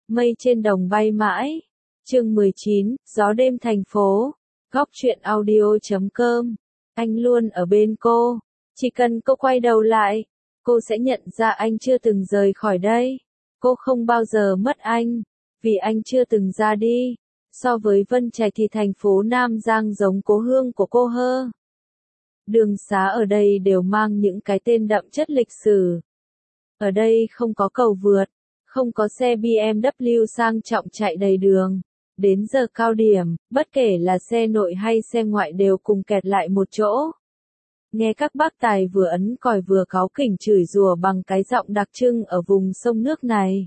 Mây trên đồng bay mãi. Chương 19, gió đêm thành phố. Góc truyện audio.com. Anh luôn ở bên cô. Chỉ cần cô quay đầu lại, cô sẽ nhận ra anh chưa từng rời khỏi đây. Cô không bao giờ mất anh, vì anh chưa từng ra đi. So với Vân Trạch thì thành phố Nam Giang giống cố hương của cô hơn. Đường xá ở đây đều mang những cái tên đậm chất lịch sử. Ở đây không có cầu vượt, không có xe BMW sang trọng chạy đầy đường. Đến giờ cao điểm, bất kể là xe nội hay xe ngoại đều cùng kẹt lại một chỗ. Nghe các bác tài vừa ấn còi vừa cáu kỉnh chửi rủa bằng cái giọng đặc trưng ở vùng sông nước này.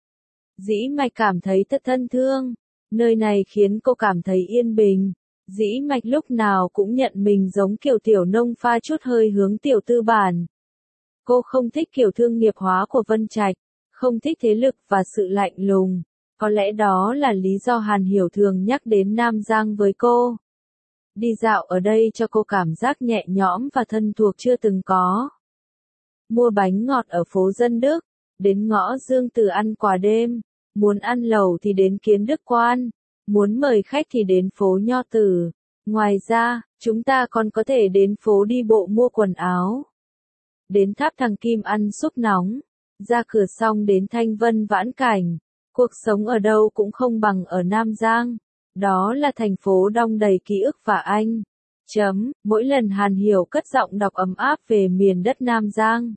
Dĩ Mạch cảm thấy thật thân thương. Nơi này khiến cô cảm thấy yên bình. Dĩ Mạch lúc nào cũng nhận mình giống kiểu tiểu nông pha chút hơi hướng tiểu tư bản. Cô không thích kiểu thương nghiệp hóa của Vân Trạch, không thích thế lực và sự lạnh lùng. Có lẽ đó là lý do Hàn Hiểu thường nhắc đến Nam Giang với cô. Đi dạo ở đây cho cô cảm giác nhẹ nhõm và thân thuộc chưa từng có. Mua bánh ngọt ở phố Dân Đức, đến ngõ Dương Tử ăn quà đêm, muốn ăn lẩu thì đến Kiến Đức Quan, muốn mời khách thì đến phố Nho Tử. Ngoài ra, chúng ta còn có thể đến phố đi bộ mua quần áo. Đến tháp Thằng Kim ăn súp nóng, ra cửa xong đến Thanh Vân vãn cảnh. Cuộc sống ở đâu cũng không bằng ở Nam Giang. Đó là thành phố đong đầy ký ức và anh. Mỗi lần Hàn Hiểu cất giọng đọc ấm áp về miền đất Nam Giang,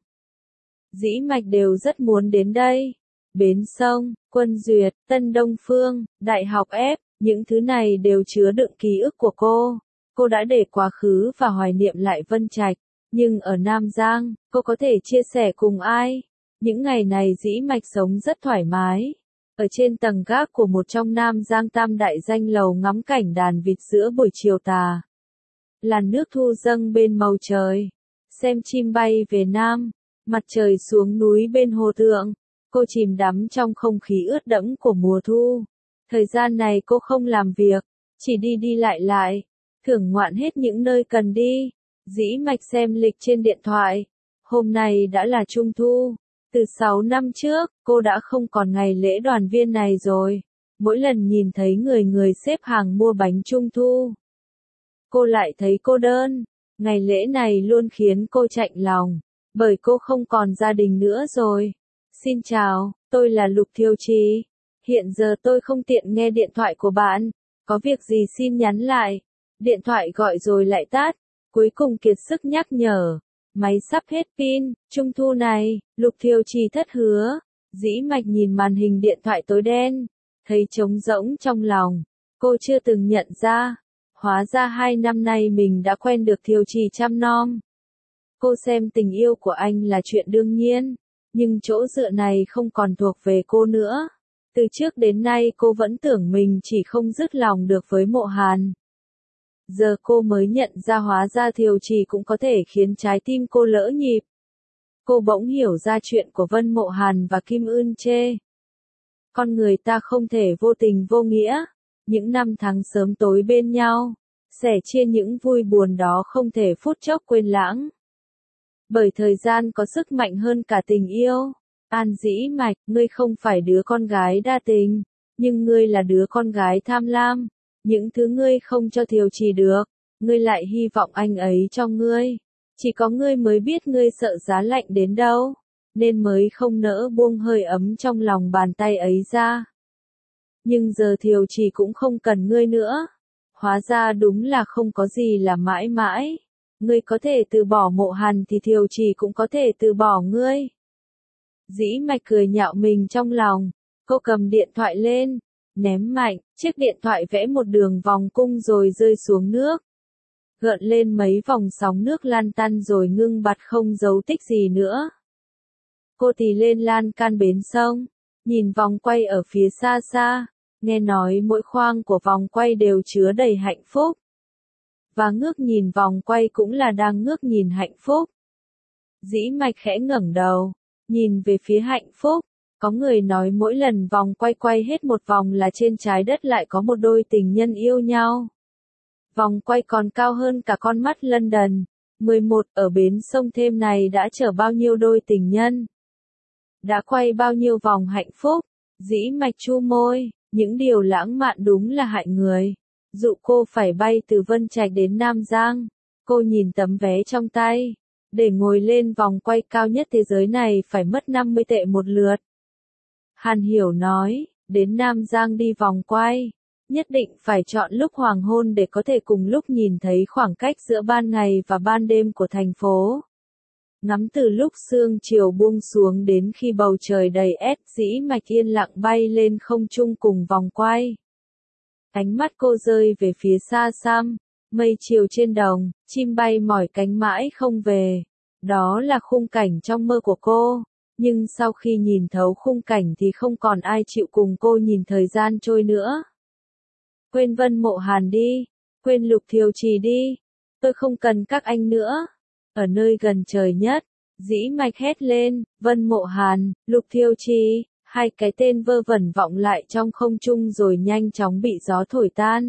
Dĩ Mạch đều rất muốn đến đây. Bến sông, Quân Duyệt, Tân Đông Phương, Đại học F, những thứ này đều chứa đựng ký ức của cô. Cô đã để quá khứ và hoài niệm lại Vân Trạch. Nhưng ở Nam Giang, cô có thể chia sẻ cùng ai? Những ngày này Dĩ Mạch sống rất thoải mái. Ở trên tầng gác của một trong Nam Giang tam đại danh lầu ngắm cảnh đàn vịt giữa buổi chiều tà. Làn nước thu dâng bên màu trời. Xem chim bay về Nam, mặt trời xuống núi bên hồ Thượng. Cô chìm đắm trong không khí ướt đẫm của mùa thu. Thời gian này cô không làm việc, chỉ đi đi lại, thưởng ngoạn hết những nơi cần đi. Dĩ Mạch xem lịch trên điện thoại. Hôm nay đã là Trung thu. Từ 6 năm trước, cô đã không còn ngày lễ đoàn viên này rồi. Mỗi lần nhìn thấy người xếp hàng mua bánh Trung thu, cô lại thấy cô đơn. Ngày lễ này luôn khiến cô chạnh lòng, bởi cô không còn gia đình nữa rồi. Xin chào, tôi là Lục Thiều Trì. Hiện giờ tôi không tiện nghe điện thoại của bạn. Có việc gì xin nhắn lại. Điện thoại gọi rồi lại tắt. Cuối cùng kiệt sức nhắc nhở. Máy sắp hết pin, Trung thu này, Lục Thiều Trì thất hứa. Dĩ Mạch nhìn màn hình điện thoại tối đen, thấy trống rỗng trong lòng. Cô chưa từng nhận ra. Hóa ra 2 năm nay mình đã quen được Thiều Trì chăm nom. Cô xem tình yêu của anh là chuyện đương nhiên, nhưng chỗ dựa này không còn thuộc về cô nữa. Từ trước đến nay cô vẫn tưởng mình chỉ không dứt lòng được với Mộ Hàn. Giờ cô mới nhận ra hóa ra Thiều Trì cũng có thể khiến trái tim cô lỡ nhịp. Cô bỗng hiểu ra chuyện của Vân Mộ Hàn và Kim Ưn Chê. Con người ta không thể vô tình vô nghĩa. Những năm tháng sớm tối bên nhau, sẻ chia những vui buồn đó không thể phút chốc quên lãng. Bởi thời gian có sức mạnh hơn cả tình yêu. An Dĩ Mạch, ngươi không phải đứa con gái đa tình, nhưng ngươi là đứa con gái tham lam. Những thứ ngươi không cho Thiều Trì được, ngươi lại hy vọng anh ấy cho ngươi. Chỉ có ngươi mới biết ngươi sợ giá lạnh đến đâu, nên mới không nỡ buông hơi ấm trong lòng bàn tay ấy ra. Nhưng giờ Thiều Trì cũng không cần ngươi nữa. Hóa ra đúng là không có gì là mãi mãi. Ngươi có thể từ bỏ Mộ Hàn thì Thiều Trì cũng có thể từ bỏ ngươi. Dĩ Mạch cười nhạo mình trong lòng. Cô cầm điện thoại lên, ném mạnh, chiếc điện thoại vẽ một đường vòng cung rồi rơi xuống nước. Gợn lên mấy vòng sóng nước lan tăn rồi ngưng bặt không dấu tích gì nữa. Cô tì lên lan can bến sông, nhìn vòng quay ở phía xa xa, nghe nói mỗi khoang của vòng quay đều chứa đầy hạnh phúc. Và ngước nhìn vòng quay cũng là đang ngước nhìn hạnh phúc. Dĩ Mạch khẽ ngẩng đầu, nhìn về phía hạnh phúc. Có người nói mỗi lần vòng quay hết một vòng là trên trái đất lại có một đôi tình nhân yêu nhau. Vòng quay còn cao hơn cả con mắt London. 11 ở bến sông Thêm này đã chở bao nhiêu đôi tình nhân. Đã quay bao nhiêu vòng hạnh phúc. Dĩ Mạch chu môi, những điều lãng mạn đúng là hại người. Dụ cô phải bay từ Vân Trạch đến Nam Giang. Cô nhìn tấm vé trong tay. Để ngồi lên vòng quay cao nhất thế giới này phải mất 50 tệ một lượt. Hàn Hiểu nói, đến Nam Giang đi vòng quay. Nhất định phải chọn lúc hoàng hôn để có thể cùng lúc nhìn thấy khoảng cách giữa ban ngày và ban đêm của thành phố. Ngắm từ lúc sương chiều buông xuống đến khi bầu trời đầy ét, Dĩ Mạch yên lặng bay lên không trung cùng vòng quay. Ánh mắt cô rơi về phía xa xăm, mây chiều trên đồng, chim bay mỏi cánh mãi không về. Đó là khung cảnh trong mơ của cô, nhưng sau khi nhìn thấu khung cảnh thì không còn ai chịu cùng cô nhìn thời gian trôi nữa. Quên Vân Mộ Hàn đi, quên Lục Thiều Trì đi, tôi không cần các anh nữa. Ở nơi gần trời nhất, Dĩ Mạch hét lên, Vân Mộ Hàn, Lục Thiều Trì, hai cái tên vơ vẩn vọng lại trong không trung rồi nhanh chóng bị gió thổi tan.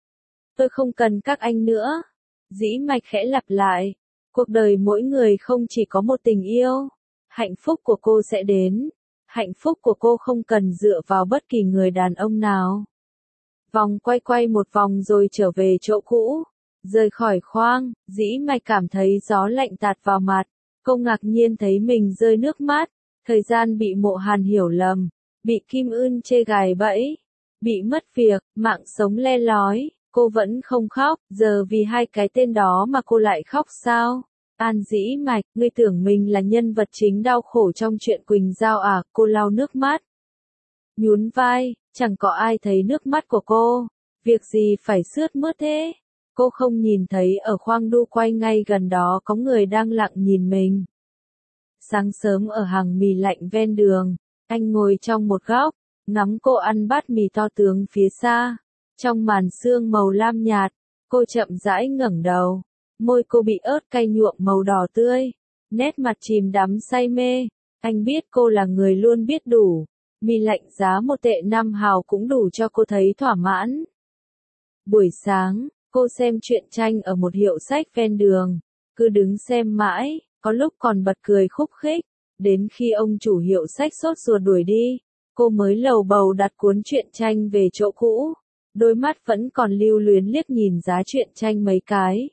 Tôi không cần các anh nữa. Dĩ Mạch khẽ lặp lại, cuộc đời mỗi người không chỉ có một tình yêu. Hạnh phúc của cô sẽ đến. Hạnh phúc của cô không cần dựa vào bất kỳ người đàn ông nào. Vòng quay một vòng rồi trở về chỗ cũ. Rời khỏi khoang, Dĩ Mạch cảm thấy gió lạnh tạt vào mặt. Cô ngạc nhiên thấy mình rơi nước mắt. Thời gian bị Mộ Hàn hiểu lầm. Bị Kim Ưn chê gài bẫy. Bị mất việc, mạng sống le lói. Cô vẫn không khóc, giờ vì hai cái tên đó mà cô lại khóc sao? An Dĩ Mạch, ngươi tưởng mình là nhân vật chính đau khổ trong chuyện Quỳnh Giao à? Cô lau nước mắt. Nhún vai, chẳng có ai thấy nước mắt của cô. Việc gì phải sướt mướt thế? Cô không nhìn thấy ở khoang đu quay ngay gần đó có người đang lặng nhìn mình. Sáng sớm ở hàng mì lạnh ven đường, anh ngồi trong một góc, ngắm cô ăn bát mì to tướng phía xa. Trong màn sương màu lam nhạt, cô chậm rãi ngẩng đầu. Môi cô bị ớt cay nhuộm màu đỏ tươi. Nét mặt chìm đắm say mê. Anh biết cô là người luôn biết đủ. Mì lạnh giá 1 tệ 5 hào cũng đủ cho cô thấy thỏa mãn. Buổi sáng, cô xem truyện tranh ở một hiệu sách ven đường. Cứ đứng xem mãi, có lúc còn bật cười khúc khích. Đến khi ông chủ hiệu sách sốt ruột đuổi đi, cô mới lầu bầu đặt cuốn truyện tranh về chỗ cũ. Đôi mắt vẫn còn lưu luyến liếc nhìn giá truyện tranh mấy cái.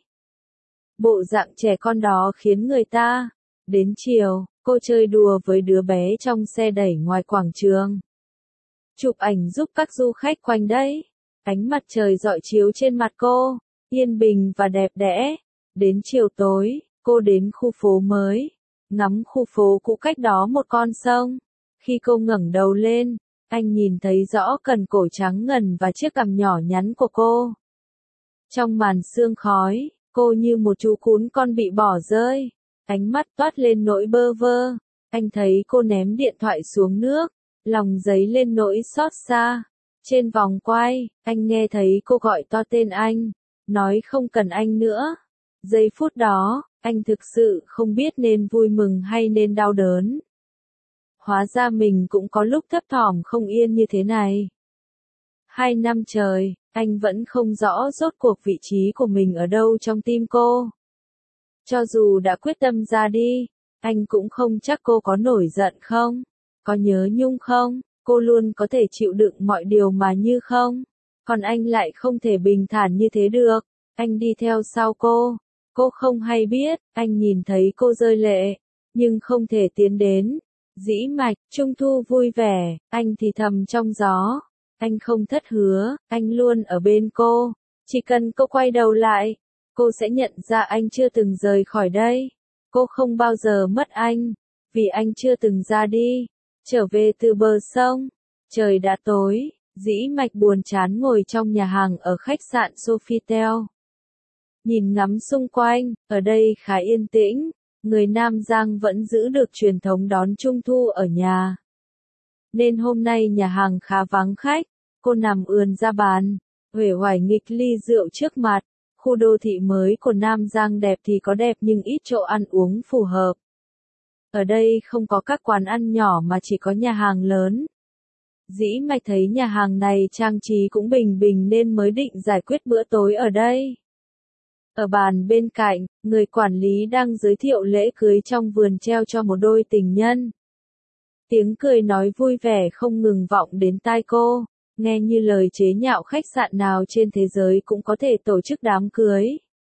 Bộ dạng trẻ con đó khiến người ta. Đến chiều, cô chơi đùa với đứa bé trong xe đẩy ngoài quảng trường. Chụp ảnh giúp các du khách quanh đấy. Ánh mặt trời rọi chiếu trên mặt cô, yên bình và đẹp đẽ. Đến chiều tối, cô đến khu phố mới. Ngắm khu phố cũ cách đó một con sông. Khi cô ngẩng đầu lên, anh nhìn thấy rõ cần cổ trắng ngần và chiếc cằm nhỏ nhắn của cô. Trong màn sương khói, cô như một chú cún con bị bỏ rơi. Ánh mắt toát lên nỗi bơ vơ. Anh thấy cô ném điện thoại xuống nước. Lòng dấy lên nỗi xót xa. Trên vòng quay, anh nghe thấy cô gọi to tên anh. Nói không cần anh nữa. Giây phút đó, anh thực sự không biết nên vui mừng hay nên đau đớn. Hóa ra mình cũng có lúc thấp thỏm không yên như thế này. 2 năm trời, anh vẫn không rõ rốt cuộc vị trí của mình ở đâu trong tim cô. Cho dù đã quyết tâm ra đi, anh cũng không chắc cô có nổi giận không, có nhớ nhung không, cô luôn có thể chịu đựng mọi điều mà như không. Còn anh lại không thể bình thản như thế được. Anh đi theo sau cô không hay biết, anh nhìn thấy cô rơi lệ, nhưng không thể tiến đến. Dĩ Mạch, Trung thu vui vẻ, anh thì thầm trong gió. Anh không thất hứa, anh luôn ở bên cô. Chỉ cần cô quay đầu lại, cô sẽ nhận ra anh chưa từng rời khỏi đây. Cô không bao giờ mất anh, vì anh chưa từng ra đi. Trở về từ bờ sông, trời đã tối, Dĩ Mạch buồn chán ngồi trong nhà hàng ở khách sạn Sofitel. Nhìn ngắm xung quanh, ở đây khá yên tĩnh. Người Nam Giang vẫn giữ được truyền thống đón Trung thu ở nhà. Nên hôm nay nhà hàng khá vắng khách. Cô nằm ườn ra bàn, uể oải nghịch ly rượu trước mặt. Khu đô thị mới của Nam Giang đẹp thì có đẹp nhưng ít chỗ ăn uống phù hợp. Ở đây không có các quán ăn nhỏ mà chỉ có nhà hàng lớn. Dĩ Mạch thấy nhà hàng này trang trí cũng bình bình nên mới định giải quyết bữa tối ở đây. Ở bàn bên cạnh, người quản lý đang giới thiệu lễ cưới trong vườn treo cho một đôi tình nhân. Tiếng cười nói vui vẻ không ngừng vọng đến tai cô, nghe như lời chế nhạo khách sạn nào trên thế giới cũng có thể tổ chức đám cưới.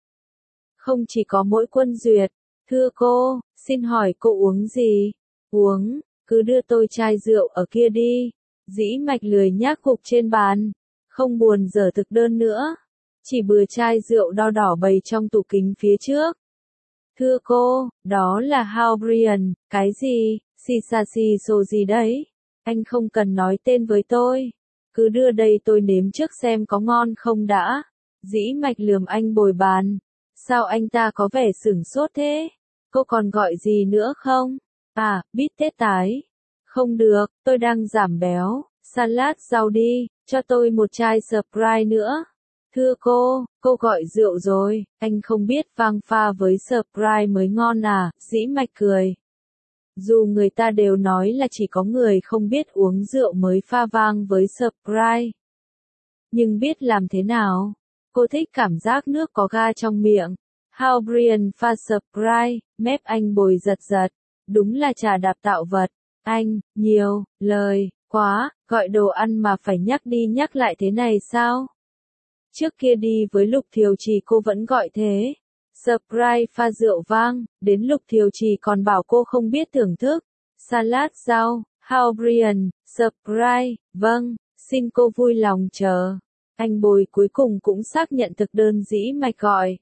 Không chỉ có mỗi Quân Duyệt, thưa cô, xin hỏi cô uống gì? Uống, cứ đưa tôi chai rượu ở kia đi. Dĩ Mạch lười nhác gục trên bàn, không buồn dở thực đơn nữa, chỉ bừa chai rượu đo đỏ bày trong tủ kính phía trước. Thưa cô, đó là Haubrian, cái gì, Shisashi gì đấy? Anh không cần nói tên với tôi, cứ đưa đây tôi nếm trước xem có ngon không đã. Dĩ Mạch lườm anh bồi bàn. Sao anh ta có vẻ sửng sốt thế? Cô còn gọi gì nữa không? À, bít tết tái. Không được, tôi đang giảm béo. Salad rau đi, cho tôi một chai Sprite nữa. Thưa cô gọi rượu rồi, anh không biết vang pha với Sprite mới ngon à? Dĩ Mạch cười. Dù người ta đều nói là chỉ có người không biết uống rượu mới pha vang với Sprite. Nhưng biết làm thế nào? Cô thích cảm giác nước có ga trong miệng. Haubrian pha Sprite, mép anh bồi giật giật. Đúng là trà đạp tạo vật. Anh, nhiều, lời, quá, gọi đồ ăn mà phải nhắc đi nhắc lại thế này sao? Trước kia đi với Lục Thiều Trì cô vẫn gọi thế. Sprite pha rượu vang, đến Lục Thiều Trì còn bảo cô không biết thưởng thức. Salad rau, Haubrian, Sprite, vâng, xin cô vui lòng chờ. Anh bồi cuối cùng cũng xác nhận thực đơn Dĩ Mạch gọi.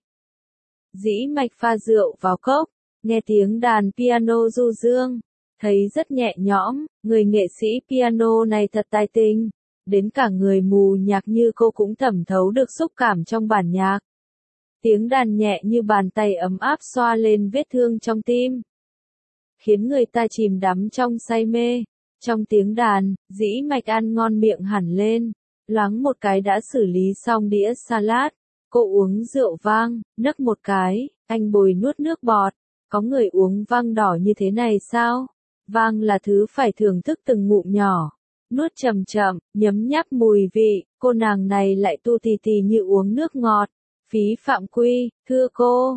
Dĩ Mạch pha rượu vào cốc, nghe tiếng đàn piano du dương, thấy rất nhẹ nhõm, người nghệ sĩ piano này thật tài tình, đến cả người mù nhạc như cô cũng thẩm thấu được xúc cảm trong bản nhạc. Tiếng đàn nhẹ như bàn tay ấm áp xoa lên vết thương trong tim, khiến người ta chìm đắm trong say mê. Trong tiếng đàn, Dĩ Mạch ăn ngon miệng hẳn lên, loáng một cái đã xử lý xong đĩa salad. Cô uống rượu vang, nấc một cái, anh bồi nuốt nước bọt. Có người uống vang đỏ như thế này sao? Vang là thứ phải thưởng thức từng ngụm nhỏ. Nuốt chậm chậm, nhấm nháp mùi vị, cô nàng này lại tu tì tì như uống nước ngọt. Phí phạm quy, thưa cô,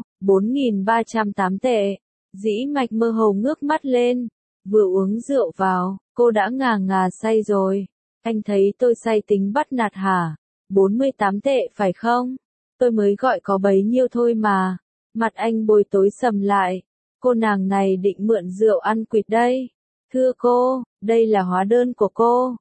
4.308 tệ. Dĩ Mạch mơ hồ ngước mắt lên. Vừa uống rượu vào, cô đã ngà ngà say rồi. Anh thấy tôi say tính bắt nạt hả? 48 tệ phải không? Tôi mới gọi có bấy nhiêu thôi mà. Mặt anh bồi tối sầm lại. Cô nàng này định mượn rượu ăn quỵt đây. Thưa cô, đây là hóa đơn của cô.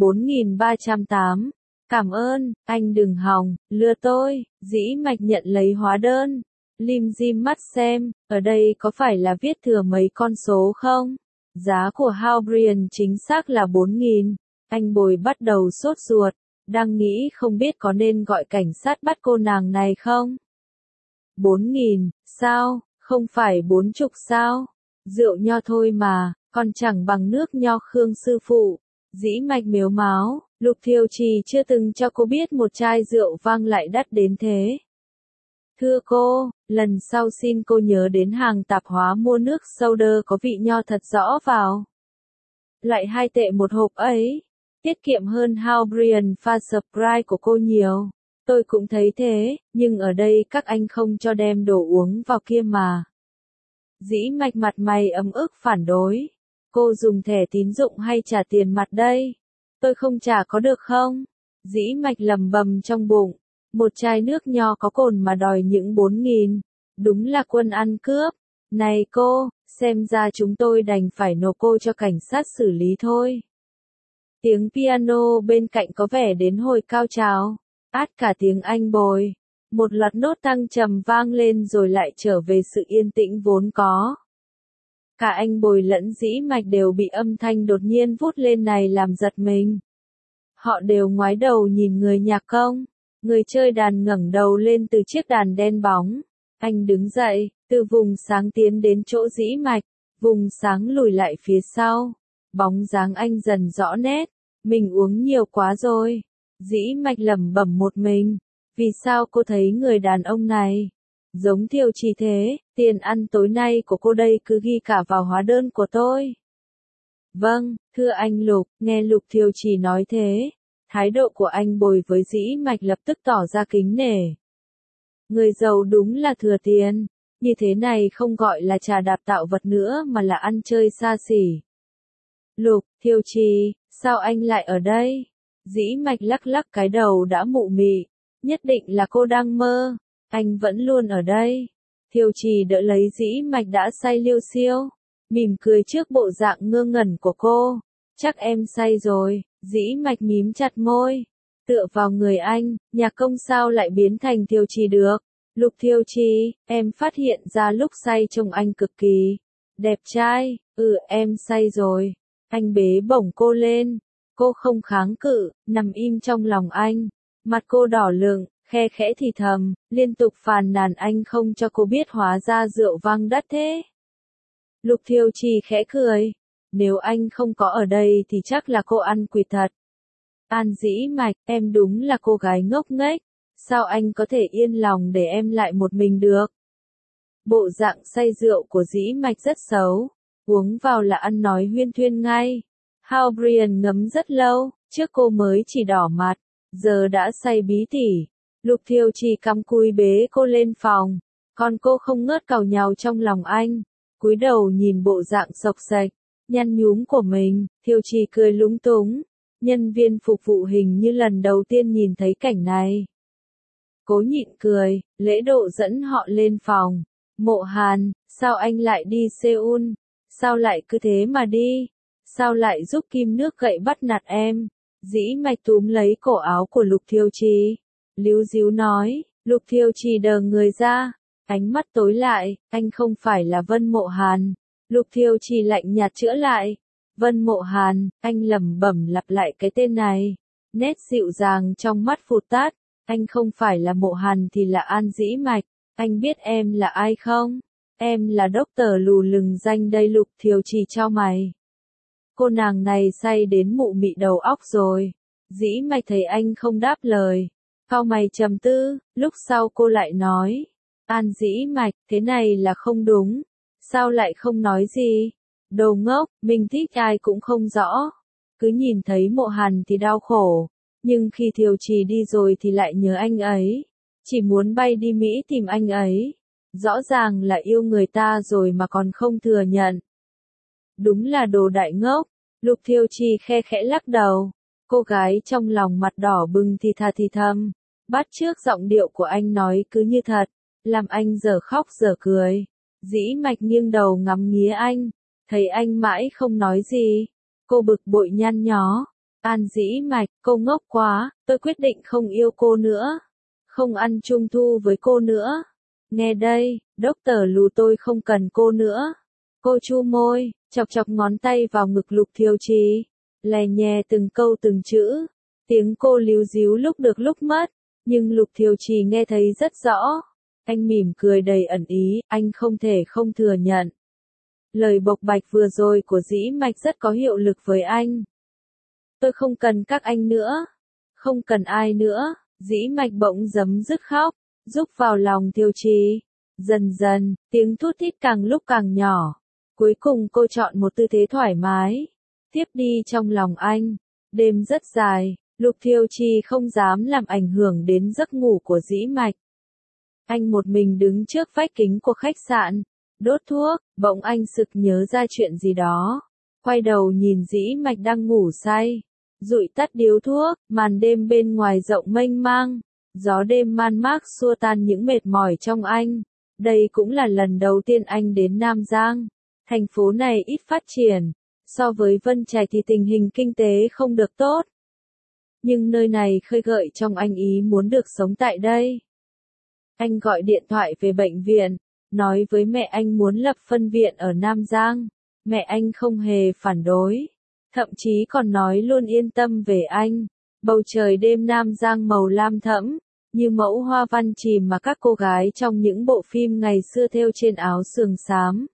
4.308. Cảm ơn, anh đừng hòng, lừa tôi. Dĩ Mạch nhận lấy hóa đơn. Lim dim mắt xem, ở đây có phải là viết thừa mấy con số không? Giá của Haubrian chính xác là 4.000. Anh bồi bắt đầu sốt ruột, đang nghĩ không biết có nên gọi cảnh sát bắt cô nàng này không? 4.000, sao, không phải 40 sao? Rượu nho thôi mà, còn chẳng bằng nước nho Khương sư phụ. Dĩ Mạch mếu máo, Lục Thiều Trì chưa từng cho cô biết một chai rượu vang lại đắt đến thế. Thưa cô, lần sau xin cô nhớ đến hàng tạp hóa mua nước soda có vị nho thật rõ vào. Lại 2 tệ một hộp ấy. Tiết kiệm hơn Haubrian pha Sprite của cô nhiều. Tôi cũng thấy thế, nhưng ở đây các anh không cho đem đồ uống vào kia mà. Dĩ Mạch mặt mày ấm ức phản đối. Cô dùng thẻ tín dụng hay trả tiền mặt đây? Tôi không trả có được không? Dĩ Mạch lầm bầm trong bụng. Một chai nước nho có cồn mà đòi những 4.000. Đúng là quân ăn cướp. Này cô, xem ra chúng tôi đành phải nộp cô cho cảnh sát xử lý thôi. Tiếng piano bên cạnh có vẻ đến hồi cao trào. Át cả tiếng anh bồi. Một loạt nốt tăng trầm vang lên rồi lại trở về sự yên tĩnh vốn có. Cả anh bồi lẫn Dĩ Mạch đều bị âm thanh đột nhiên vút lên này làm giật mình. Họ đều ngoái đầu nhìn người nhạc công. Người chơi đàn ngẩng đầu lên từ chiếc đàn đen bóng. Anh đứng dậy, từ vùng sáng tiến đến chỗ Dĩ Mạch. Vùng sáng lùi lại phía sau. Bóng dáng anh dần rõ nét. Mình uống nhiều quá rồi. Dĩ Mạch lẩm bẩm một mình. Vì sao cô thấy người đàn ông này giống Thiều Trì thế? Tiền ăn tối nay của cô đây cứ ghi cả vào hóa đơn của tôi. Vâng, thưa anh Lục, nghe Lục Thiều Trì nói thế. Thái độ của anh bồi với Dĩ Mạch lập tức tỏ ra kính nể. Người giàu đúng là thừa tiền. Như thế này không gọi là trà đạp tạo vật nữa mà là ăn chơi xa xỉ. Lục Thiêu Trì, sao anh lại ở đây? Dĩ Mạch lắc lắc cái đầu đã mụ mị, nhất định là cô đang mơ, anh vẫn luôn ở đây. Thiêu Trì đỡ lấy Dĩ Mạch đã say liêu xiêu, mỉm cười trước bộ dạng ngơ ngẩn của cô. Chắc em say rồi, Dĩ Mạch mím chặt môi, tựa vào người anh, Nhạc Công sao lại biến thành Thiêu Trì được? Lục Thiêu Trì, em phát hiện ra lúc say trông anh cực kỳ đẹp trai, em say rồi. Anh bế bổng cô lên, cô không kháng cự, nằm im trong lòng anh, mặt cô đỏ lựng, khe khẽ thì thầm, liên tục phàn nàn anh không cho cô biết hóa ra rượu vang đắt thế. Lục Thiêu Trì khẽ cười, nếu anh không có ở đây thì chắc là cô ăn quỵt thật. An Dĩ Mạch, em đúng là cô gái ngốc nghếch, sao anh có thể yên lòng để em lại một mình được? Bộ dạng say rượu của Dĩ Mạch rất xấu, uống vào là ăn nói huyên thuyên ngay. Hao Brian ngấm rất lâu, trước cô mới chỉ đỏ mặt, giờ đã say bí tỉ. Lục Thiêu Trì cắm cúi bế cô lên phòng, còn cô không ngớt càu nhàu trong lòng anh, cúi đầu nhìn bộ dạng xộc xệch, nhăn nhúm của mình. Thiêu Trì cười lúng túng, nhân viên phục vụ hình như lần đầu tiên nhìn thấy cảnh này. Cố nhịn cười, lễ độ dẫn họ lên phòng. Mộ Hàn, sao anh lại đi Seoul? Sao lại cứ thế mà đi? Sao lại giúp kim nước gậy bắt nạt em? Dĩ Mạch túm lấy cổ áo của Lục Thiêu Trì, líu díu nói. Lục Thiêu Trì đờ người ra, ánh mắt tối lại, anh không phải là Vân Mộ Hàn. Lục Thiêu Trì lạnh nhạt chữa lại. Vân Mộ Hàn, anh lẩm bẩm lặp lại cái tên này. Nét dịu dàng trong mắt phụt tát, anh không phải là Mộ Hàn thì là An Dĩ Mạch. Anh biết em là ai không? Em là Doctor lù lừng danh đây. Lục Thiêu Trì chau mày. Cô nàng này say đến mụ mị đầu óc rồi. Dĩ Mạch thấy anh không đáp lời, cau mày trầm tư, lúc sau cô lại nói. An Dĩ Mạch, thế này là không đúng. Sao lại không nói gì? Đồ ngốc, mình thích ai cũng không rõ. Cứ nhìn thấy Mộ Hàn thì đau khổ, nhưng khi Thiêu Trì đi rồi thì lại nhớ anh ấy. Chỉ muốn bay đi Mỹ tìm anh ấy. Rõ ràng là yêu người ta rồi mà còn không thừa nhận. Đúng là đồ đại ngốc. Lục Thiêu Trì khe khẽ lắc đầu. Cô gái trong lòng mặt đỏ bừng thì thà thì thầm. Bắt chước giọng điệu của anh nói cứ như thật, làm anh giờ khóc giờ cười. Dĩ Mạch nghiêng đầu ngắm nghía anh, thấy anh mãi không nói gì. Cô bực bội nhăn nhó. An Dĩ Mạch, cô ngốc quá, tôi quyết định không yêu cô nữa. Không ăn trung thu với cô nữa. Nghe đây, Doctor lù tôi không cần cô nữa. Cô chu môi, chọc chọc ngón tay vào ngực Lục Thiêu Trì, lè nhè từng câu từng chữ. Tiếng cô líu díu lúc được lúc mất, nhưng Lục Thiêu Trì nghe thấy rất rõ. Anh mỉm cười đầy ẩn ý, anh không thể không thừa nhận. Lời bộc bạch vừa rồi của Dĩ Mạch rất có hiệu lực với anh. Tôi không cần các anh nữa. Không cần ai nữa. Dĩ Mạch bỗng giấm dứt khóc, rúc vào lòng Thiêu Trì. Dần dần, tiếng thút thít càng lúc càng nhỏ. Cuối cùng cô chọn một tư thế thoải mái, tiếp đi trong lòng anh. Đêm rất dài, Lục Thiêu Trì không dám làm ảnh hưởng đến giấc ngủ của Dĩ Mạch. Anh một mình đứng trước vách kính của khách sạn, đốt thuốc, bỗng anh sực nhớ ra chuyện gì đó. Quay đầu nhìn Dĩ Mạch đang ngủ say, dụi tắt điếu thuốc, màn đêm bên ngoài rộng mênh mang. Gió đêm man mác xua tan những mệt mỏi trong anh. Đây cũng là lần đầu tiên anh đến Nam Giang. Thành phố này ít phát triển, so với Vân Trạch thì tình hình kinh tế không được tốt. Nhưng nơi này khơi gợi trong anh ý muốn được sống tại đây. Anh gọi điện thoại về bệnh viện, nói với mẹ anh muốn lập phân viện ở Nam Giang. Mẹ anh không hề phản đối, thậm chí còn nói luôn yên tâm về anh. Bầu trời đêm Nam Giang màu lam thẫm, như mẫu hoa văn chìm mà các cô gái trong những bộ phim ngày xưa thêu trên áo sườn xám.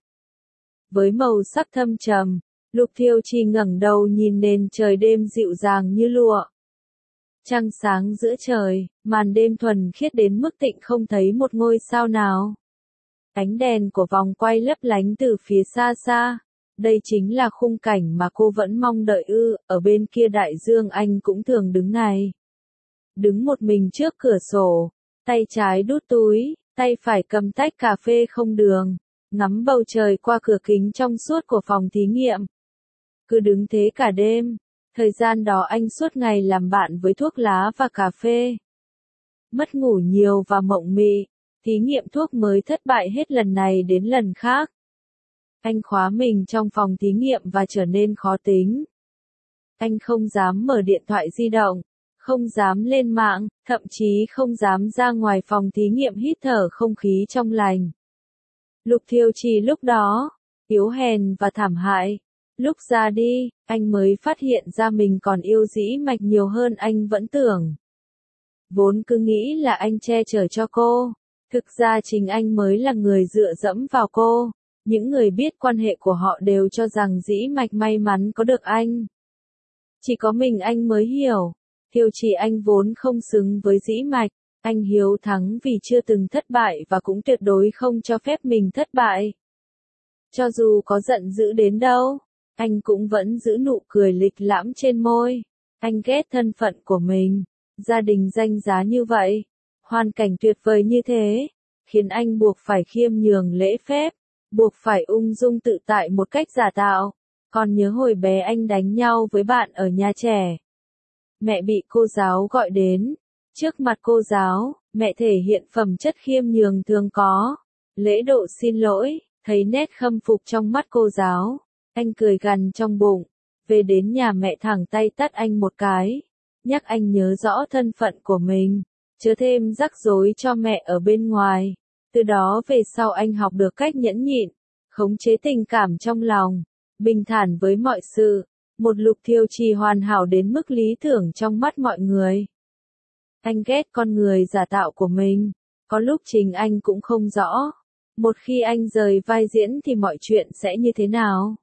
Với màu sắc thâm trầm, Lục Thiêu Trì ngẩng đầu nhìn nền trời đêm dịu dàng như lụa. Trăng sáng giữa trời, màn đêm thuần khiết đến mức Tịnh không thấy một ngôi sao nào. Ánh đèn của vòng quay lấp lánh từ phía xa xa. Đây chính là khung cảnh mà cô vẫn mong đợi ở bên kia đại dương anh cũng thường đứng này. Đứng một mình trước cửa sổ, tay trái đút túi, tay phải cầm tách cà phê không đường, ngắm bầu trời qua cửa kính trong suốt của phòng thí nghiệm. cứ đứng thế cả đêm. Thời gian đó anh suốt ngày làm bạn với thuốc lá và cà phê. Mất ngủ nhiều và mộng mị, thí nghiệm thuốc mới thất bại hết lần này đến lần khác. Anh khóa mình trong phòng thí nghiệm và trở nên khó tính. Anh không dám mở điện thoại di động, không dám lên mạng, thậm chí không dám ra ngoài phòng thí nghiệm hít thở không khí trong lành. Lục Thiều Trì lúc đó, yếu hèn và thảm hại. Lúc ra đi, anh mới phát hiện ra mình còn yêu Dĩ Mạch nhiều hơn anh vẫn tưởng. Vốn cứ nghĩ là anh che chở cho cô, thực ra chính anh mới là người dựa dẫm vào cô. Những người biết quan hệ của họ đều cho rằng Dĩ Mạch may mắn có được anh. Chỉ có mình anh mới hiểu, Thiều Trì anh vốn không xứng với Dĩ Mạch, anh hiếu thắng vì chưa từng thất bại và cũng tuyệt đối không cho phép mình thất bại. Cho dù có giận dữ đến đâu, anh cũng vẫn giữ nụ cười lịch lãm trên môi. Anh ghét thân phận của mình, gia đình danh giá như vậy, hoàn cảnh tuyệt vời như thế, khiến anh buộc phải khiêm nhường lễ phép, buộc phải ung dung tự tại một cách giả tạo. Còn nhớ hồi bé anh đánh nhau với bạn ở nhà trẻ. Mẹ bị cô giáo gọi đến. Trước mặt cô giáo, mẹ thể hiện phẩm chất khiêm nhường thường có. Lễ độ xin lỗi, thấy nét khâm phục trong mắt cô giáo. Anh cười gằn trong bụng. Về đến nhà mẹ thẳng tay tát anh một cái. Nhắc anh nhớ rõ thân phận của mình. Chớ thêm rắc rối cho mẹ ở bên ngoài. Từ đó về sau anh học được cách nhẫn nhịn, khống chế tình cảm trong lòng, bình thản với mọi sự, một Lục Thiều Trì hoàn hảo đến mức lý tưởng trong mắt mọi người. Anh ghét con người giả tạo của mình, có lúc chính anh cũng không rõ, một khi anh rời vai diễn thì mọi chuyện sẽ như thế nào.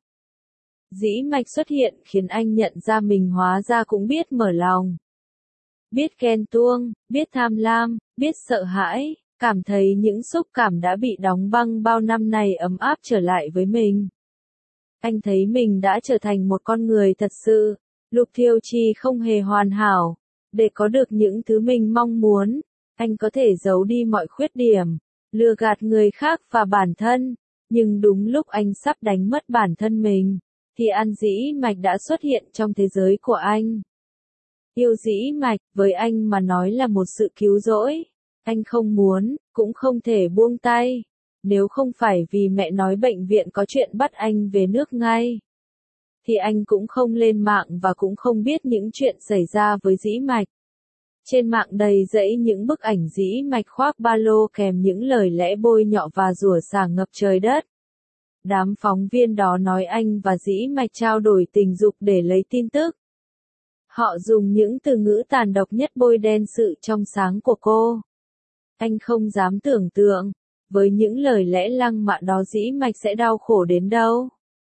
Dĩ Mạch xuất hiện khiến anh nhận ra mình hóa ra cũng biết mở lòng. Biết ghen tuông, biết tham lam, biết sợ hãi, cảm thấy những xúc cảm đã bị đóng băng bao năm nay ấm áp trở lại với mình. Anh thấy mình đã trở thành một con người thật sự. Lục Thiều Trì không hề hoàn hảo. Để có được những thứ mình mong muốn, anh có thể giấu đi mọi khuyết điểm, lừa gạt người khác và bản thân. Nhưng đúng lúc anh sắp đánh mất bản thân mình, thì An Dĩ Mạch đã xuất hiện trong thế giới của anh. Yêu Dĩ Mạch, với anh mà nói là một sự cứu rỗi. Anh không muốn, cũng không thể buông tay. Nếu không phải vì mẹ nói bệnh viện có chuyện bắt anh về nước ngay, thì anh cũng không lên mạng và cũng không biết những chuyện xảy ra với Dĩ Mạch. Trên mạng đầy rẫy những bức ảnh Dĩ Mạch khoác ba lô kèm những lời lẽ bôi nhọ và rủa xả ngập trời đất. Đám phóng viên đó nói anh và Dĩ Mạch trao đổi tình dục để lấy tin tức. Họ dùng những từ ngữ tàn độc nhất bôi đen sự trong sáng của cô. Anh không dám tưởng tượng, với những lời lẽ lăng mạ đó Dĩ Mạch sẽ đau khổ đến đâu.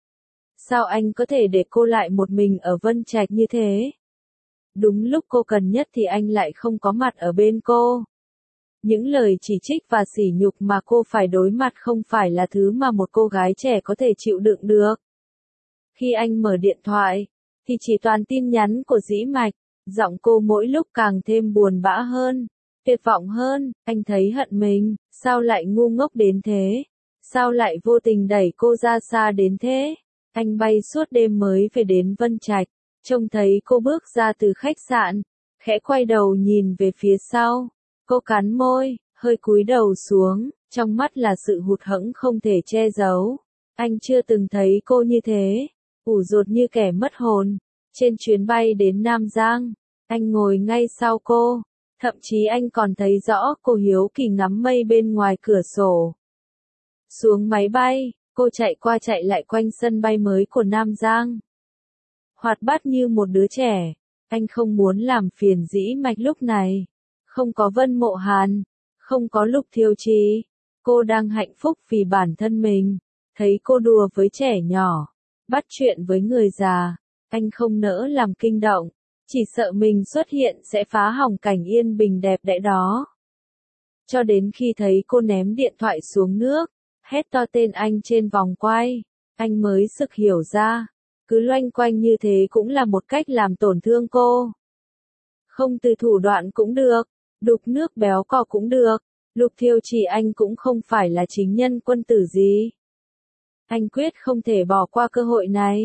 Sao anh có thể để cô lại một mình ở Vân Trạch như thế? Đúng lúc cô cần nhất thì anh lại không có mặt ở bên cô. Những lời chỉ trích và sỉ nhục mà cô phải đối mặt không phải là thứ mà một cô gái trẻ có thể chịu đựng được. Khi anh mở điện thoại, thì chỉ toàn tin nhắn của Dĩ Mạch, giọng cô mỗi lúc càng thêm buồn bã hơn, tuyệt vọng hơn. Anh thấy hận mình, sao lại ngu ngốc đến thế? Sao lại vô tình đẩy cô ra xa đến thế? Anh bay suốt đêm mới về đến Vân Trạch, trông thấy cô bước ra từ khách sạn, khẽ quay đầu nhìn về phía sau. Cô cắn môi, hơi cúi đầu xuống, trong mắt là sự hụt hẫng không thể che giấu. Anh chưa từng thấy cô như thế, ủ rột như kẻ mất hồn. Trên chuyến bay đến Nam Giang, anh ngồi ngay sau cô, thậm chí anh còn thấy rõ cô hiếu kỳ ngắm mây bên ngoài cửa sổ. Xuống máy bay, cô chạy qua chạy lại quanh sân bay mới của Nam Giang. Hoạt bát như một đứa trẻ, anh không muốn làm phiền Dĩ Mạch lúc này. Không có Vân Mộ Hàn, không có Lục Thiều Trì. Cô đang hạnh phúc vì bản thân mình. Thấy cô đùa với trẻ nhỏ, bắt chuyện với người già, anh không nỡ làm kinh động, chỉ sợ mình xuất hiện sẽ phá hỏng cảnh yên bình đẹp đẽ đó. Cho đến khi thấy cô ném điện thoại xuống nước, hét to tên anh trên vòng quay, anh mới sực hiểu ra, cứ loanh quanh như thế cũng là một cách làm tổn thương cô. Không từ thủ đoạn cũng được, đục nước béo cò cũng được, Lục Thiều Trì anh cũng không phải là chính nhân quân tử gì. Anh quyết không thể bỏ qua cơ hội này.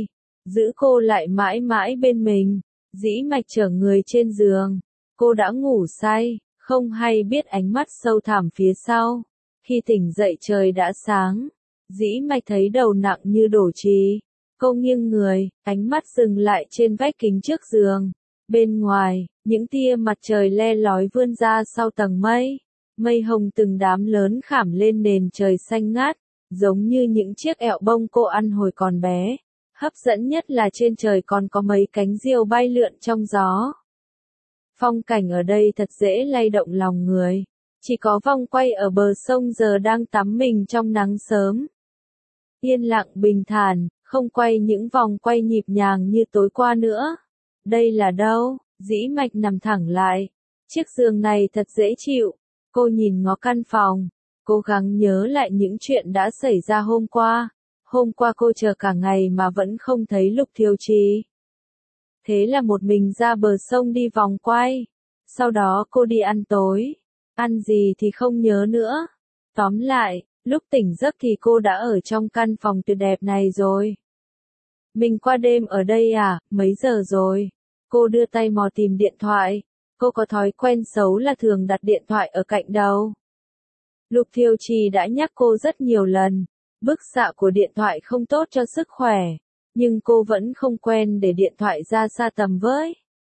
giữ cô lại mãi mãi bên mình. Dĩ Mạch chở người trên giường. Cô đã ngủ say, không hay biết ánh mắt sâu thẳm phía sau. Khi tỉnh dậy trời đã sáng. Dĩ Mạch thấy đầu nặng như đổ trì. Cô nghiêng người, ánh mắt dừng lại trên vách kính trước giường. Bên ngoài, những tia mặt trời le lói vươn ra sau tầng mây. Mây hồng từng đám lớn khảm lên nền trời xanh ngát, giống như những chiếc ẹo bông cô ăn hồi còn bé. Hấp dẫn nhất là trên trời còn có mấy cánh diều bay lượn trong gió. Phong cảnh ở đây thật dễ lay động lòng người. Chỉ có vòng quay ở bờ sông giờ đang tắm mình trong nắng sớm. Yên lặng bình thản, không quay những vòng quay nhịp nhàng như tối qua nữa. Đây là đâu? Dĩ Mạch nằm thẳng lại. Chiếc giường này thật dễ chịu. Cô nhìn ngó căn phòng. Cố gắng nhớ lại những chuyện đã xảy ra hôm qua. Hôm qua cô chờ cả ngày mà vẫn không thấy Lục Thiều Trì. Thế là một mình ra bờ sông đi vòng quay. Sau đó cô đi ăn tối. Ăn gì thì không nhớ nữa. Tóm lại, lúc tỉnh giấc thì cô đã ở trong căn phòng tuyệt đẹp này rồi. Mình qua đêm ở đây à, mấy giờ rồi? Cô đưa tay mò tìm điện thoại. Cô có thói quen xấu là thường đặt điện thoại ở cạnh đầu. Lục Thiều Trì đã nhắc cô rất nhiều lần. Bức xạ của điện thoại không tốt cho sức khỏe. Nhưng cô vẫn không quen để điện thoại ra xa tầm với.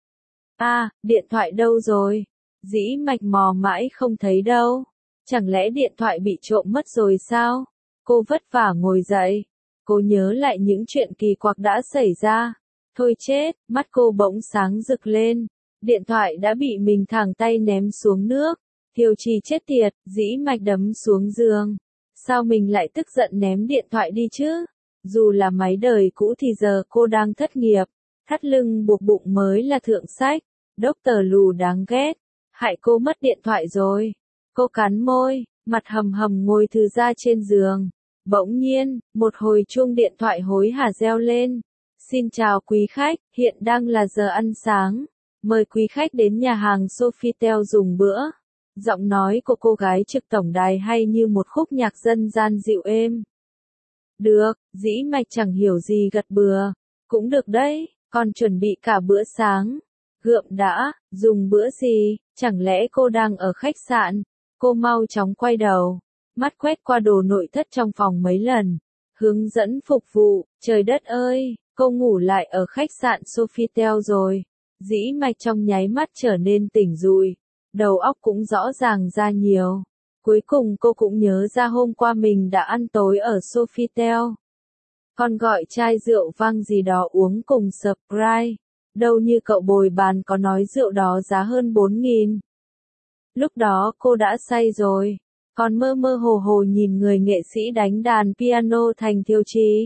Điện thoại đâu rồi? Dĩ Mạch mò mãi không thấy đâu. Chẳng lẽ điện thoại bị trộm mất rồi sao? Cô vất vả ngồi dậy. Cô nhớ lại những chuyện kỳ quặc đã xảy ra. Thôi chết, mắt cô bỗng sáng rực lên. Điện thoại đã bị mình thẳng tay ném xuống nước. Thiều Trì chết tiệt, Dĩ Mạch đấm xuống giường. Sao mình lại tức giận ném điện thoại đi chứ? Dù là máy đời cũ thì giờ cô đang thất nghiệp. Thắt lưng buộc bụng mới là thượng sách. Doctor lù đáng ghét. Hại cô mất điện thoại rồi. Cô cắn môi, mặt hầm hầm ngồi thư ra trên giường. Bỗng nhiên, một hồi chuông điện thoại hối hả reo lên. Xin chào quý khách, hiện đang là giờ ăn sáng. Mời quý khách đến nhà hàng Sofitel dùng bữa. Giọng nói của cô gái trực tổng đài hay như một khúc nhạc dân gian dịu êm. Được, Dĩ Mạch chẳng hiểu gì gật bừa. Cũng được đấy, còn chuẩn bị cả bữa sáng. Gượm đã, dùng bữa gì, chẳng lẽ cô đang ở khách sạn? Cô mau chóng quay đầu, mắt quét qua đồ nội thất trong phòng mấy lần. Hướng dẫn phục vụ, trời đất ơi, cô ngủ lại ở khách sạn Sofitel rồi. Dĩ Mạch trong nháy mắt trở nên tỉnh rụi, đầu óc cũng rõ ràng ra nhiều. Cuối cùng cô cũng nhớ ra hôm qua mình đã ăn tối ở Sofitel. Còn gọi chai rượu vang gì đó uống cùng Sprite. Đâu như cậu bồi bàn có nói rượu đó giá hơn 4.000. Lúc đó cô đã say rồi, còn mơ mơ hồ hồ nhìn người nghệ sĩ đánh đàn piano thành Thiều Trì.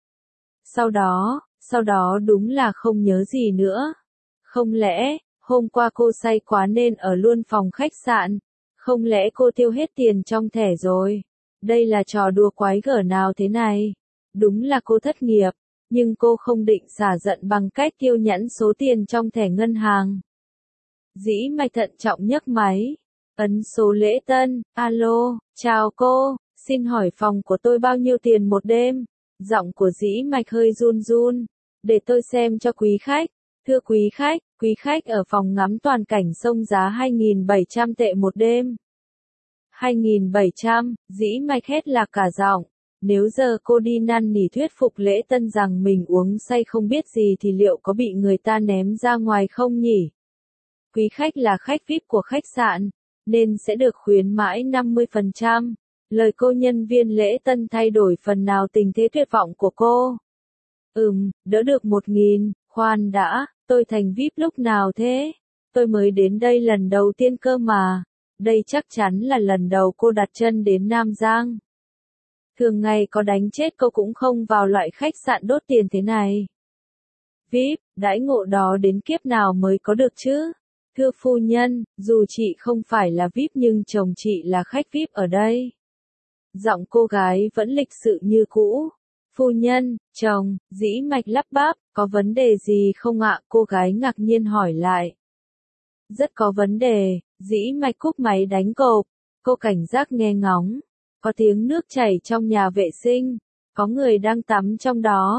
Sau đó đúng là không nhớ gì nữa. Không lẽ, hôm qua cô say quá nên ở luôn phòng khách sạn? Không lẽ cô tiêu hết tiền trong thẻ rồi? Đây là trò đùa quái gở nào thế này? Đúng là cô thất nghiệp, nhưng cô không định xả giận bằng cách tiêu nhẫn số tiền trong thẻ ngân hàng. Dĩ Mạch thận trọng nhấc máy, ấn số lễ tân. Alo, chào cô, xin hỏi phòng của tôi bao nhiêu tiền một đêm? Giọng của Dĩ Mạch hơi run run. Để tôi xem cho quý khách. Thưa quý khách ở phòng ngắm toàn cảnh sông giá 2.700 tệ một đêm. 2.700, Dĩ Mạch hét lạc cả giọng. Nếu giờ cô đi năn nỉ thuyết phục lễ tân rằng mình uống say không biết gì thì liệu có bị người ta ném ra ngoài không nhỉ? Quý khách là khách VIP của khách sạn, nên sẽ được khuyến mãi 50%. Lời cô nhân viên lễ tân thay đổi phần nào tình thế tuyệt vọng của cô. Đỡ được 1.000, khoan đã, tôi thành VIP lúc nào thế? Tôi mới đến đây lần đầu tiên cơ mà. Đây chắc chắn là lần đầu cô đặt chân đến Nam Giang. Thường ngày có đánh chết cô cũng không vào loại khách sạn đốt tiền thế này. VIP, đãi ngộ đó đến kiếp nào mới có được chứ? Thưa phu nhân, dù chị không phải là VIP nhưng chồng chị là khách VIP ở đây. Giọng cô gái vẫn lịch sự như cũ. Phu nhân, chồng, Dĩ Mạch lắp bắp, có vấn đề gì không ạ? Cô gái ngạc nhiên hỏi lại. Rất có vấn đề, Dĩ Mạch cúp máy đánh cộp. Cô cảnh giác nghe ngóng. Có tiếng nước chảy trong nhà vệ sinh. Có người đang tắm trong đó.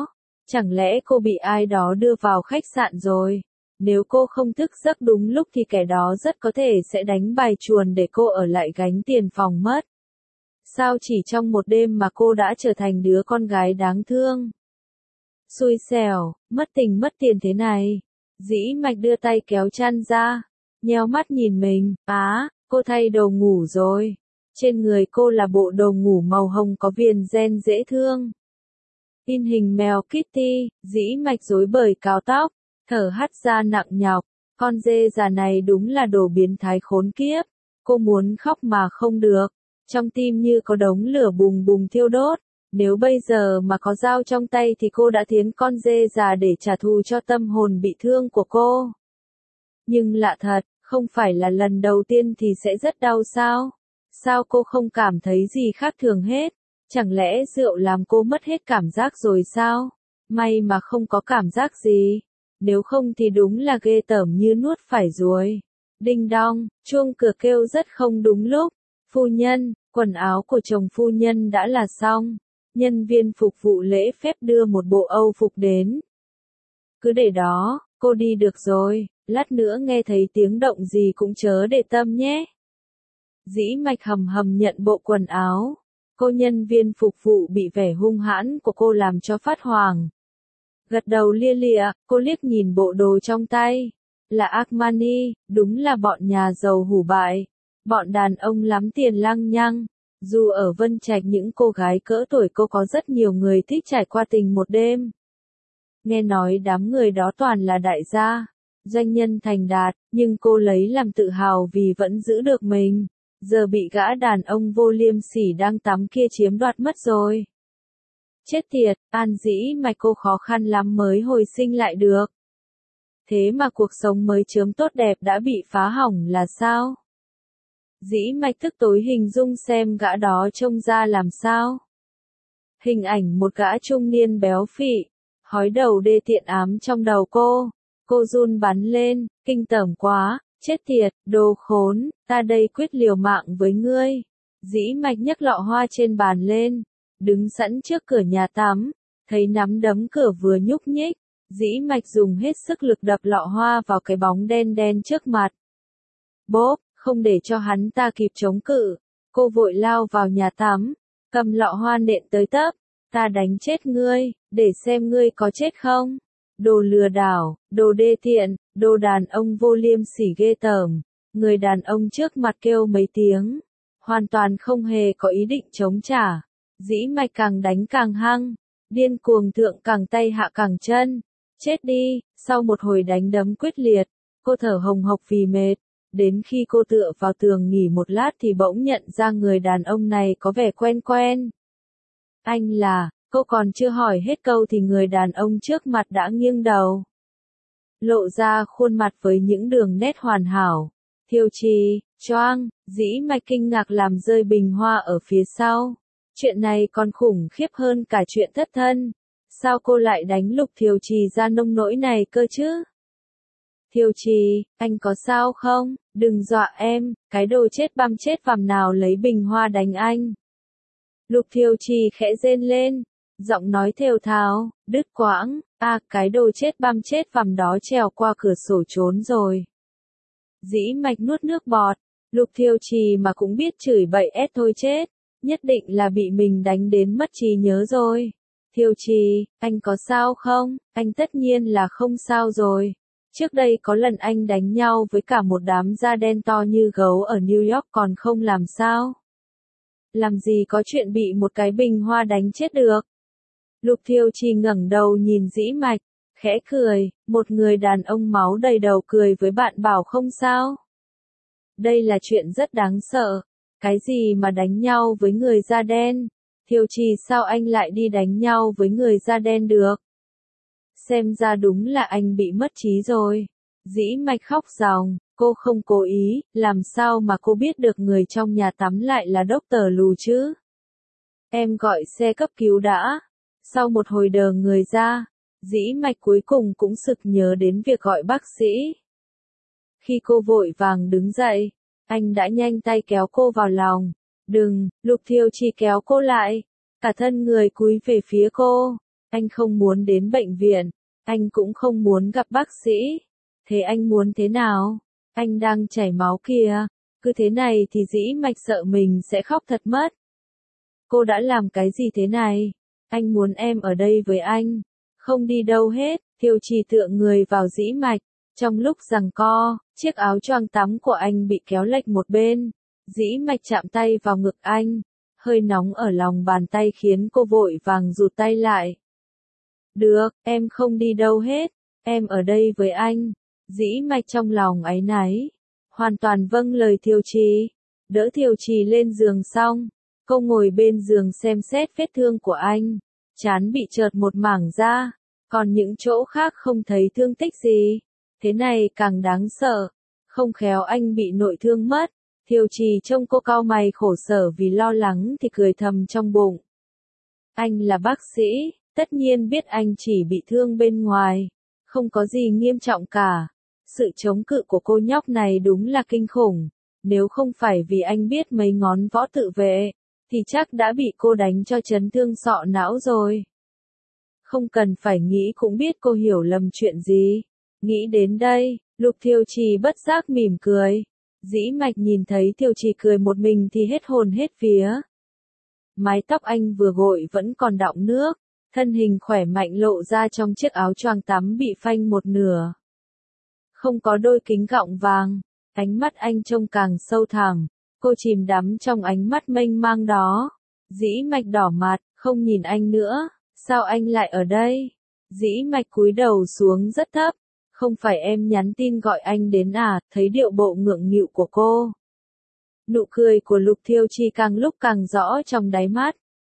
Chẳng lẽ cô bị ai đó đưa vào khách sạn rồi? Nếu cô không thức giấc đúng lúc thì kẻ đó rất có thể sẽ đánh bài chuồn để cô ở lại gánh tiền phòng mất. Sao chỉ trong một đêm mà cô đã trở thành đứa con gái đáng thương? Xui xẻo, mất tình mất tiền thế này. Dĩ Mạch đưa tay kéo chăn ra, nheo mắt nhìn mình, cô thay đồ ngủ rồi. Trên người cô là bộ đồ ngủ màu hồng có viền ren dễ thương. In hình mèo Kitty, Dĩ Mạch rối bời cào tóc, thở hắt ra nặng nhọc. Con dê già này đúng là đồ biến thái khốn kiếp. Cô muốn khóc mà không được. Trong tim như có đống lửa bùng bùng thiêu đốt. Nếu bây giờ mà có dao trong tay thì cô đã thiến con dê già để trả thù cho tâm hồn bị thương của cô. Nhưng lạ thật, không phải là lần đầu tiên thì sẽ rất đau sao? Sao cô không cảm thấy gì khác thường hết? Chẳng lẽ rượu làm cô mất hết cảm giác rồi sao? May mà không có cảm giác gì. Nếu không thì đúng là ghê tởm như nuốt phải ruồi. Đinh đong, chuông cửa kêu rất không đúng lúc. Phu nhân, quần áo của chồng phu nhân đã là xong. Nhân viên phục vụ lễ phép đưa một bộ Âu phục đến. Cứ để đó, cô đi được rồi, lát nữa nghe thấy tiếng động gì cũng chớ để tâm nhé. Dĩ Mạch hầm hầm nhận bộ quần áo. Cô nhân viên phục vụ bị vẻ hung hãn của cô làm cho phát hoảng. Gật đầu lia lịa, cô liếc nhìn bộ đồ trong tay. Là Armani, đúng là bọn nhà giàu hủ bại. Bọn đàn ông lắm tiền lăng nhăng. Dù ở Vân Trạch những cô gái cỡ tuổi cô có rất nhiều người thích trải qua tình một đêm. Nghe nói đám người đó toàn là đại gia, doanh nhân thành đạt, nhưng cô lấy làm tự hào vì vẫn giữ được mình. Giờ bị gã đàn ông vô liêm sỉ đang tắm kia chiếm đoạt mất rồi. Chết tiệt, An Dĩ Mạch cô khó khăn lắm mới hồi sinh lại được. Thế mà cuộc sống mới chớm tốt đẹp đã bị phá hỏng là sao? Dĩ Mạch tức tối hình dung xem gã đó trông ra làm sao. Hình ảnh một gã trung niên béo phì, hói đầu đê tiện ám trong đầu cô run bắn lên, kinh tởm quá, chết tiệt, đồ khốn, ta đây quyết liều mạng với ngươi. Dĩ Mạch nhấc lọ hoa trên bàn lên, đứng sẵn trước cửa nhà tắm, thấy nắm đấm cửa vừa nhúc nhích, Dĩ Mạch dùng hết sức lực đập lọ hoa vào cái bóng đen đen trước mặt. Bốp, không để cho hắn ta kịp chống cự, cô vội lao vào nhà tắm, cầm lọ hoa nện tới tấp, ta đánh chết ngươi, để xem ngươi có chết không. Đồ lừa đảo, đồ đê tiện, đồ đàn ông vô liêm sỉ ghê tởm. Người đàn ông trước mặt kêu mấy tiếng, hoàn toàn không hề có ý định chống trả. Dĩ Mạch càng đánh càng hăng, điên cuồng thượng càng tay hạ càng chân. Chết đi, sau một hồi đánh đấm quyết liệt, cô thở hồng hộc vì mệt. Đến khi cô tựa vào tường nghỉ một lát thì bỗng nhận ra người đàn ông này có vẻ quen quen. Anh là, cô còn chưa hỏi hết câu thì người đàn ông trước mặt đã nghiêng đầu. Lộ ra khuôn mặt với những đường nét hoàn hảo. Thiêu Trì, choang, Dĩ Mạch kinh ngạc làm rơi bình hoa ở phía sau. Chuyện này còn khủng khiếp hơn cả chuyện thất thân. Sao cô lại đánh Lục Thiều Trì ra nông nỗi này cơ chứ? Thiều Trì, anh có sao không? Đừng dọa em, cái đồ chết băm chết vằm nào lấy bình hoa đánh anh. Lục Thiều Trì khẽ rên lên, giọng nói thều thào, đứt quãng, cái đồ chết băm chết vằm đó trèo qua cửa sổ trốn rồi. Dĩ Mạch nuốt nước bọt, Lục Thiều Trì mà cũng biết chửi bậy ép thôi chết, nhất định là bị mình đánh đến mất trí nhớ rồi. Thiều Trì, anh có sao không? Anh tất nhiên là không sao rồi. Trước đây có lần anh đánh nhau với cả một đám da đen to như gấu ở New York còn không làm sao. Làm gì có chuyện bị một cái bình hoa đánh chết được. Lục Thiều Trì ngẩng đầu nhìn Dĩ Mạch, khẽ cười, một người đàn ông máu đầy đầu cười với bạn bảo không sao. Đây là chuyện rất đáng sợ. Cái gì mà đánh nhau với người da đen? Thiều Trì sao anh lại đi đánh nhau với người da đen được? Xem ra đúng là anh bị mất trí rồi. Dĩ Mạch khóc ròng, cô không cố ý, làm sao mà cô biết được người trong nhà tắm lại là Dr. Lù chứ? Em gọi xe cấp cứu đã. Sau một hồi đờ người ra, Dĩ Mạch cuối cùng cũng sực nhớ đến việc gọi bác sĩ. Khi cô vội vàng đứng dậy, anh đã nhanh tay kéo cô vào lòng. Đừng, Lục Thiều Trì kéo cô lại, cả thân người cúi về phía cô. Anh không muốn đến bệnh viện, anh cũng không muốn gặp bác sĩ. Thế anh muốn thế nào? Anh đang chảy máu kìa, cứ thế này thì Dĩ Mạch sợ mình sẽ khóc thật mất. Cô đã làm cái gì thế này? Anh muốn em ở đây với anh, không đi đâu hết. Thiều Trì tựa người vào Dĩ Mạch, trong lúc giằng co, chiếc áo choàng tắm của anh bị kéo lệch một bên. Dĩ Mạch chạm tay vào ngực anh, hơi nóng ở lòng bàn tay khiến cô vội vàng rụt tay lại. Được, em không đi đâu hết, em ở đây với anh. Dĩ Mạch trong lòng áy náy, hoàn toàn vâng lời Thiều Trì. Đỡ Thiều Trì lên giường xong, cô ngồi bên giường xem xét vết thương của anh. Trán bị trợt một mảng da, còn những chỗ khác không thấy thương tích gì. Thế này càng đáng sợ, không khéo anh bị nội thương mất. Thiều Trì trông cô cau mày khổ sở vì lo lắng thì cười thầm trong bụng. Anh là bác sĩ, tất nhiên biết anh chỉ bị thương bên ngoài, không có gì nghiêm trọng cả. Sự chống cự của cô nhóc này đúng là kinh khủng, nếu không phải vì anh biết mấy ngón võ tự vệ, thì chắc đã bị cô đánh cho chấn thương sọ não rồi. Không cần phải nghĩ cũng biết cô hiểu lầm chuyện gì. Nghĩ đến đây, Lục Thiều Trì bất giác mỉm cười. Dĩ Mạch nhìn thấy Thiều Trì cười một mình thì hết hồn hết vía. Mái tóc anh vừa gội vẫn còn đọng nước, thân hình khỏe mạnh lộ ra trong chiếc áo choàng tắm bị phanh một nửa. Không có đôi kính gọng vàng, ánh mắt anh trông càng sâu thẳm, cô chìm đắm trong ánh mắt mênh mang đó. Dĩ Mạch đỏ mặt, không nhìn anh nữa, sao anh lại ở đây? Dĩ Mạch cúi đầu xuống rất thấp, không phải em nhắn tin gọi anh đến à? Thấy điệu bộ ngượng nghịu của cô. Nụ cười của Lục Thiều Trì càng lúc càng rõ trong đáy mắt.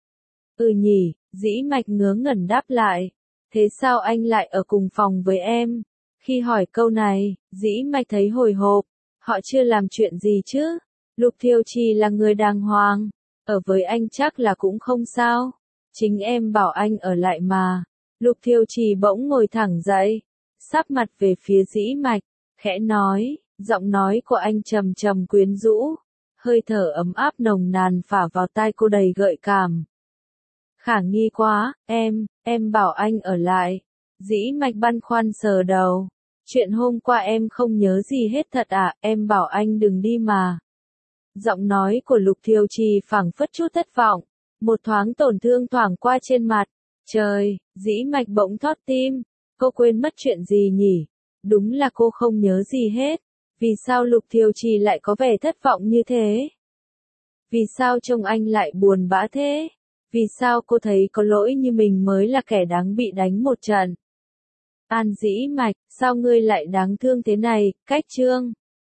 Ừ nhỉ, Dĩ Mạch ngớ ngẩn đáp lại. Thế sao anh lại ở cùng phòng với em? Khi hỏi câu này, Dĩ Mạch thấy hồi hộp. Họ chưa làm chuyện gì chứ? Lục Thiều Trì là người đàng hoàng, ở với anh chắc là cũng không sao. Chính em bảo anh ở lại mà. Lục Thiều Trì bỗng ngồi thẳng dậy, sắp mặt về phía Dĩ Mạch, khẽ nói, giọng nói của anh trầm trầm quyến rũ, hơi thở ấm áp nồng nàn phả vào tai cô đầy gợi cảm. Khả nghi quá, em bảo anh ở lại. Dĩ Mạch băn khoăn sờ đầu. Chuyện hôm qua em không nhớ gì hết thật à, em bảo anh đừng đi mà. Giọng nói của Lục Thiều Trì phảng phất chút thất vọng, một thoáng tổn thương thoảng qua trên mặt. Trời, Dĩ Mạch bỗng thót tim, cô quên mất chuyện gì nhỉ? Đúng là cô không nhớ gì hết. Vì sao Lục Thiều Trì lại có vẻ thất vọng như thế? Vì sao trông anh lại buồn bã thế? Vì sao cô thấy có lỗi như mình mới là kẻ đáng bị đánh một trận? An Dĩ Mạch, sao ngươi lại đáng thương thế này? Cách Chương